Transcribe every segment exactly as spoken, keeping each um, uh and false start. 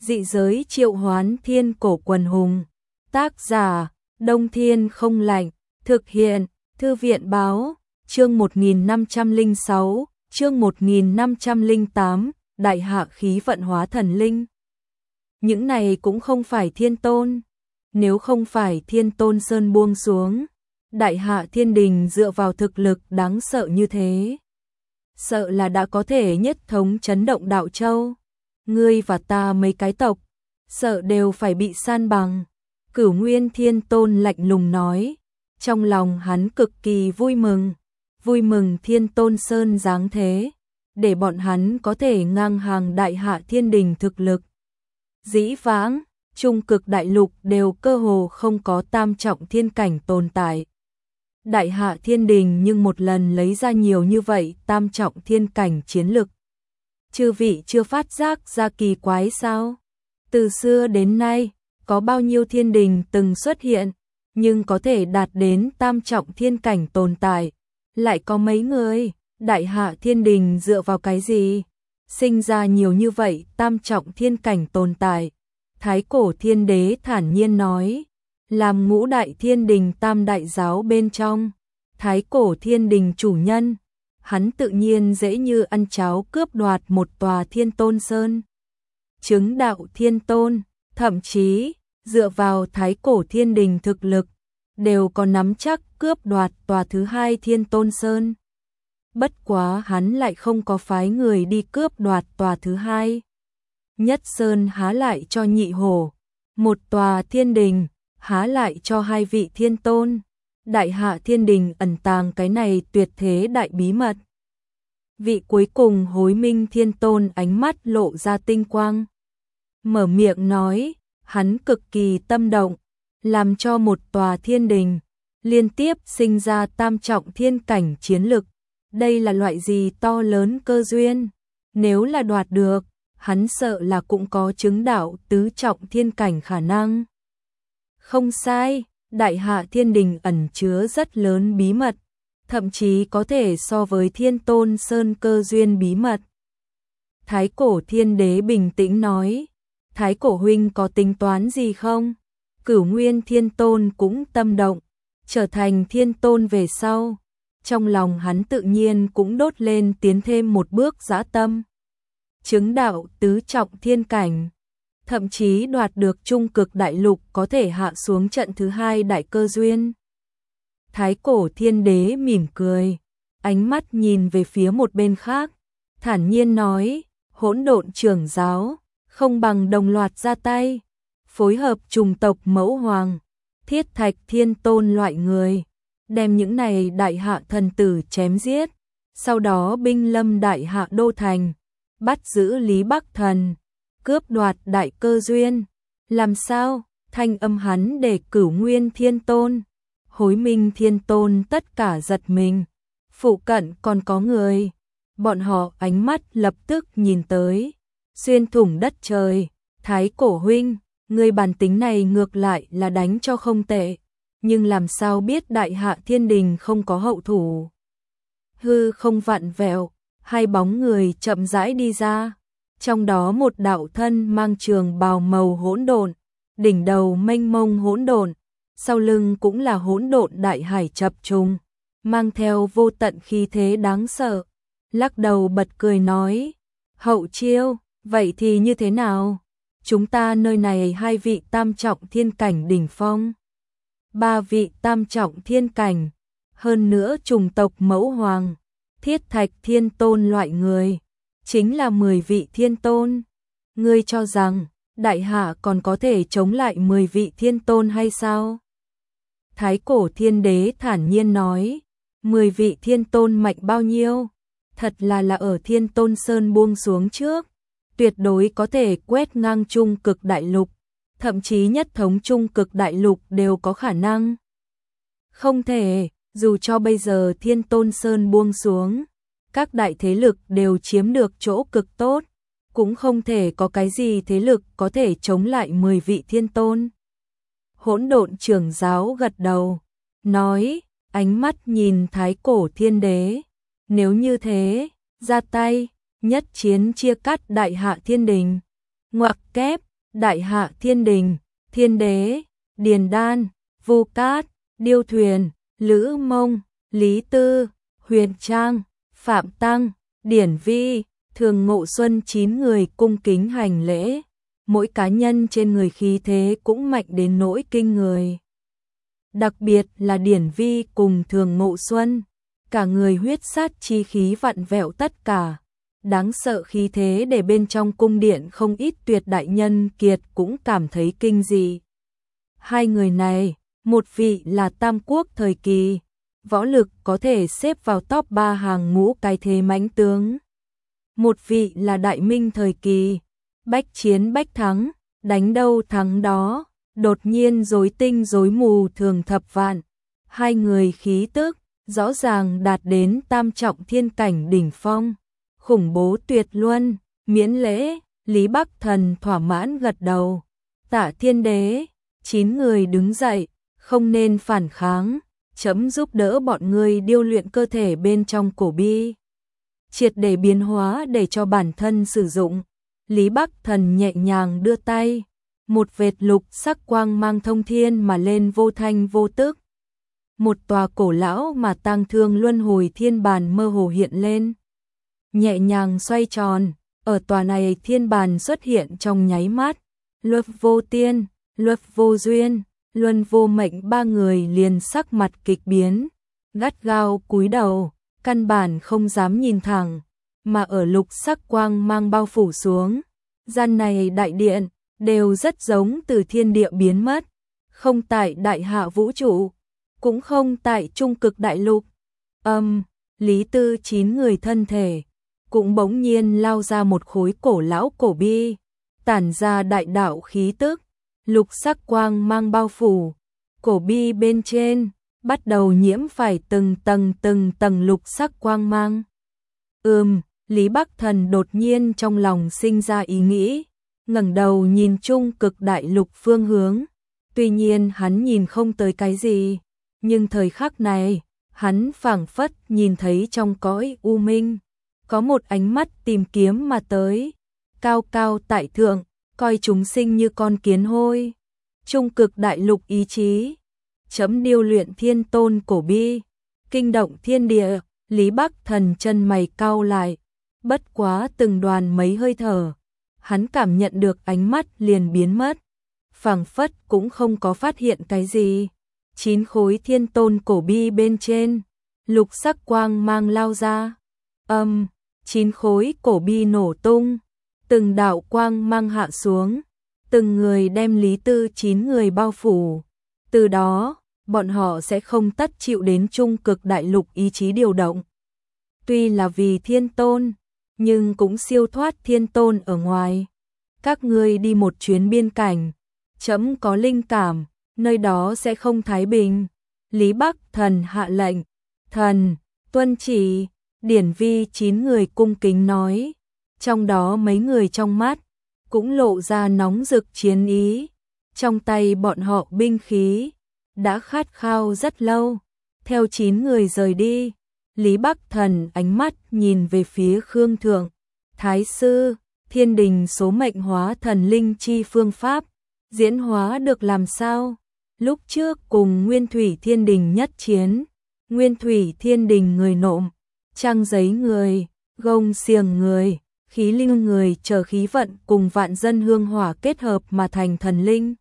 Dị giới triệu hoán thiên cổ quần hùng. Tác giả, Đông Thiên không lạnh. Thực hiện, Thư viện báo, chương một nghìn năm trăm lẻ sáu, chương một nghìn năm trăm lẻ tám, đại hạ khí vận hóa thần linh. Những này cũng không phải thiên tôn. Nếu không phải thiên tôn sơn buông xuống, đại hạ thiên đình dựa vào thực lực đáng sợ như thế, sợ là đã có thể nhất thống chấn động đạo châu. Ngươi và ta mấy cái tộc, sợ đều phải bị san bằng. Cửu Nguyên Thiên Tôn lạnh lùng nói, trong lòng hắn cực kỳ vui mừng, vui mừng Thiên Tôn Sơn dáng thế, để bọn hắn có thể ngang hàng đại hạ thiên đình thực lực. Dĩ vãng, trung cực đại lục đều cơ hồ không có tam trọng thiên cảnh tồn tại. Đại hạ thiên đình nhưng một lần lấy ra nhiều như vậy tam trọng thiên cảnh chiến lực. Chư vị chưa phát giác ra kỳ quái sao? Từ xưa đến nay, có bao nhiêu thiên đình từng xuất hiện, nhưng có thể đạt đến tam trọng thiên cảnh tồn tại, lại có mấy người. Đại hạ thiên đình dựa vào cái gì sinh ra nhiều như vậy tam trọng thiên cảnh tồn tại? Thái cổ thiên đế thản nhiên nói, làm ngũ đại thiên đình tam đại giáo bên trong, thái cổ thiên đình chủ nhân, hắn tự nhiên dễ như ăn cháo cướp đoạt một tòa thiên tôn sơn. Chứng đạo thiên tôn, thậm chí dựa vào thái cổ thiên đình thực lực, đều có nắm chắc cướp đoạt tòa thứ hai thiên tôn sơn. Bất quá hắn lại không có phái người đi cướp đoạt tòa thứ hai. Nhất sơn há lại cho nhị hổ, một tòa thiên đình há lại cho hai vị thiên tôn. Đại hạ thiên đình ẩn tàng cái này tuyệt thế đại bí mật. Vị cuối cùng Hối Minh Thiên Tôn ánh mắt lộ ra tinh quang, mở miệng nói, hắn cực kỳ tâm động, làm cho một tòa thiên đình liên tiếp sinh ra tam trọng thiên cảnh chiến lực. Đây là loại gì to lớn cơ duyên, nếu là đoạt được, hắn sợ là cũng có chứng đạo tứ trọng thiên cảnh khả năng. Không sai, đại hạ thiên đình ẩn chứa rất lớn bí mật, thậm chí có thể so với thiên tôn sơn cơ duyên bí mật. Thái cổ thiên đế bình tĩnh nói, thái cổ huynh có tính toán gì không? Cửu Nguyên Thiên Tôn cũng tâm động, trở thành thiên tôn về sau, trong lòng hắn tự nhiên cũng đốt lên tiến thêm một bước dã tâm. Chứng đạo tứ trọng thiên cảnh, thậm chí đoạt được trung cực đại lục có thể hạ xuống trận thứ hai đại cơ duyên. Thái cổ thiên đế mỉm cười, ánh mắt nhìn về phía một bên khác, thản nhiên nói, hỗn độn trưởng giáo, không bằng đồng loạt ra tay, phối hợp trùng tộc mẫu hoàng, thiết thạch thiên tôn loại người, đem những này đại hạ thần tử chém giết, sau đó binh lâm đại hạ đô thành, bắt giữ Lý Bắc Thần, cướp đoạt đại cơ duyên. Làm sao? Thanh âm hắn để Cửu Nguyên Thiên Tôn, Hối Minh Thiên Tôn tất cả giật mình. Phụ cận còn có người, bọn họ ánh mắt lập tức nhìn tới, xuyên thủng đất trời. Thái cổ huynh, người bản tính này ngược lại là đánh cho không tệ, nhưng làm sao biết đại hạ thiên đình không có hậu thủ? Hư không vặn vẹo, hai bóng người chậm rãi đi ra, trong đó một đạo thân mang trường bào màu hỗn độn, đỉnh đầu mênh mông hỗn độn, sau lưng cũng là hỗn độn đại hải chập trùng, mang theo vô tận khí thế đáng sợ, lắc đầu bật cười nói, hậu chiêu, vậy thì như thế nào? Chúng ta nơi này hai vị tam trọng thiên cảnh đỉnh phong, ba vị tam trọng thiên cảnh, hơn nữa trùng tộc mẫu hoàng, thiết thạch thiên tôn loại người, chính là mười vị thiên tôn. Ngươi cho rằng đại hạ còn có thể chống lại mười vị thiên tôn hay sao? Thái cổ thiên đế thản nhiên nói, mười vị thiên tôn mạnh bao nhiêu? Thật là là ở thiên tôn sơn buông xuống trước, tuyệt đối có thể quét ngang trung cực đại lục, thậm chí nhất thống trung cực đại lục đều có khả năng. Không thể, dù cho bây giờ thiên tôn sơn buông xuống, các đại thế lực đều chiếm được chỗ cực tốt, cũng không thể có cái gì thế lực có thể chống lại mười vị thiên tôn. Hỗn độn trưởng giáo gật đầu, nói, ánh mắt nhìn thái cổ thiên đế, nếu như thế, ra tay, nhất chiến chia cắt đại hạ thiên đình. Ngoặc kép, Đại Hạ Thiên Đình, Thiên Đế, Điền Đan, Vu Cát, Điêu Thuyền, Lữ Mông, Lý Tư, Huyền Trang, Phạm Tăng, Điển Vi, Thường Ngộ Xuân chín người cung kính hành lễ, mỗi cá nhân trên người khí thế cũng mạnh đến nỗi kinh người. Đặc biệt là Điển Vi cùng Thường Ngộ Xuân, cả người huyết sát chi khí vặn vẹo tất cả, đáng sợ khí thế để bên trong cung điện không ít tuyệt đại nhân kiệt cũng cảm thấy kinh dị. Hai người này, một vị là Tam Quốc thời kỳ, võ lực có thể xếp vào top ba hàng ngũ cái thế mãnh tướng. Một vị là Đại Minh thời kỳ, bách chiến bách thắng, đánh đâu thắng đó, đột nhiên rối tinh rối mù thường thập vạn. Hai người khí tức rõ ràng đạt đến tam trọng thiên cảnh đỉnh phong, khủng bố tuyệt luân, miễn lễ. Lý Bắc Thần thỏa mãn gật đầu. Tả Thiên Đế, chín người đứng dậy, không nên phản kháng, chấm giúp đỡ bọn ngươi điêu luyện cơ thể bên trong cổ bi, triệt để biến hóa để cho bản thân sử dụng. Lý Bắc Thần nhẹ nhàng đưa tay, một vệt lục sắc quang mang thông thiên mà lên vô thanh vô tức. Một tòa cổ lão mà tang thương luân hồi thiên bàn mơ hồ hiện lên, nhẹ nhàng xoay tròn, ở tòa này thiên bàn xuất hiện trong nháy mắt, Luật Vô Tiên, Luật Vô Duyên, Luân Vô Mệnh ba người liền sắc mặt kịch biến, gắt gao cúi đầu, căn bản không dám nhìn thẳng, mà ở lục sắc quang mang bao phủ xuống, gian này đại điện đều rất giống từ thiên địa biến mất, không tại đại hạ vũ trụ, cũng không tại trung cực đại lục. Âm, um, Lý Tư chín người thân thể cũng bỗng nhiên lao ra một khối cổ lão cổ bi, tản ra đại đạo khí tức, lục sắc quang mang bao phủ, cổ bi bên trên bắt đầu nhiễm phải từng tầng từng tầng lục sắc quang mang. Ừm, Lý Bắc Thần đột nhiên trong lòng sinh ra ý nghĩ, ngẩng đầu nhìn trung cực đại lục phương hướng. Tuy nhiên hắn nhìn không tới cái gì, nhưng thời khắc này, hắn phảng phất nhìn thấy trong cõi u minh, có một ánh mắt tìm kiếm mà tới, cao cao tại thượng, coi chúng sinh như con kiến hôi. Trung cực đại lục ý chí, chấm điêu luyện thiên tôn cổ bi, kinh động thiên địa. Lý Bắc Thần chân mày cau lại, bất quá từng đoàn mấy hơi thở, hắn cảm nhận được ánh mắt liền biến mất, phảng phất cũng không có phát hiện cái gì. Chín khối thiên tôn cổ bi bên trên, lục sắc quang mang lao ra, âm, um, chín khối cổ bi nổ tung, từng đạo quang mang hạ xuống, từng người đem Lý Tư chín người bao phủ. Từ đó, bọn họ sẽ không tất chịu đến trung cực đại lục ý chí điều động. Tuy là vì thiên tôn, nhưng cũng siêu thoát thiên tôn ở ngoài. Các ngươi đi một chuyến biên cảnh, chấm có linh cảm, nơi đó sẽ không thái bình. Lý Bắc Thần hạ lệnh, thần, tuân chỉ. Điển Vi chín người cung kính nói, trong đó mấy người trong mắt cũng lộ ra nóng rực chiến ý, trong tay bọn họ binh khí đã khát khao rất lâu. Theo chín người rời đi, Lý Bắc Thần ánh mắt nhìn về phía Khương Thượng, Thái sư, thiên đình số mệnh hóa thần linh chi phương pháp, diễn hóa được làm sao? Lúc trước cùng Nguyên Thủy Thiên Đình nhất chiến, Nguyên Thủy Thiên Đình người nộm, trang giấy người, gông xiềng người, khí linh người chờ khí vận cùng vạn dân hương hỏa kết hợp mà thành thần linh.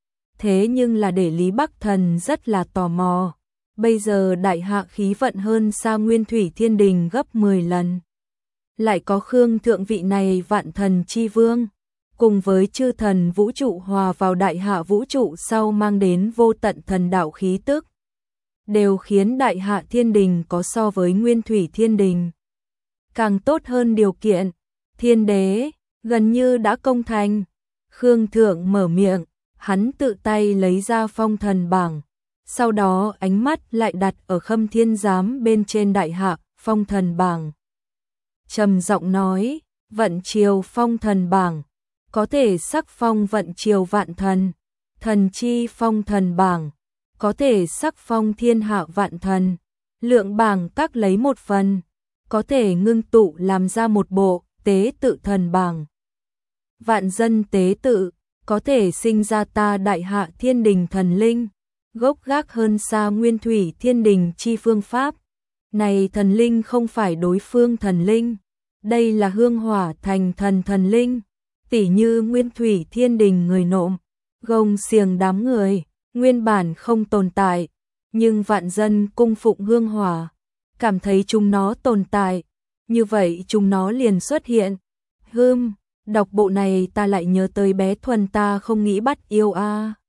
Thế nhưng là để Lý Bắc Thần rất là tò mò, bây giờ đại hạ khí vận hơn xa Nguyên Thủy Thiên Đình gấp mười lần. Lại có Khương Thượng vị này vạn thần chi vương, cùng với chư thần vũ trụ hòa vào đại hạ vũ trụ sau mang đến vô tận thần đạo khí tức, đều khiến đại hạ thiên đình có so với Nguyên Thủy Thiên Đình càng tốt hơn điều kiện. Thiên đế gần như đã công thành. Khương Thượng mở miệng, hắn tự tay lấy ra phong thần bảng, sau đó ánh mắt lại đặt ở Khâm Thiên Giám bên trên đại hạ phong thần bảng, trầm giọng nói, vận chiều phong thần bảng có thể sắc phong vận chiều vạn thần, thần chi phong thần bảng có thể sắc phong thiên hạ vạn thần, lượng bảng các lấy một phần, có thể ngưng tụ làm ra một bộ tế tự thần bảng. Vạn dân tế tự, có thể sinh ra ta đại hạ thiên đình thần linh, gốc gác hơn xa nguyên thủy thiên đình chi phương pháp. Này thần linh không phải đối phương thần linh, đây là hương hỏa thành thần thần linh, tỉ như nguyên thủy thiên đình người nộm, gông xiềng đám người, nguyên bản không tồn tại, nhưng vạn dân cung phụng hương hỏa, cảm thấy chúng nó tồn tại, như vậy chúng nó liền xuất hiện. Hừm, đọc bộ này ta lại nhớ tới bé Thuần ta không nghĩ bắt yêu a. À.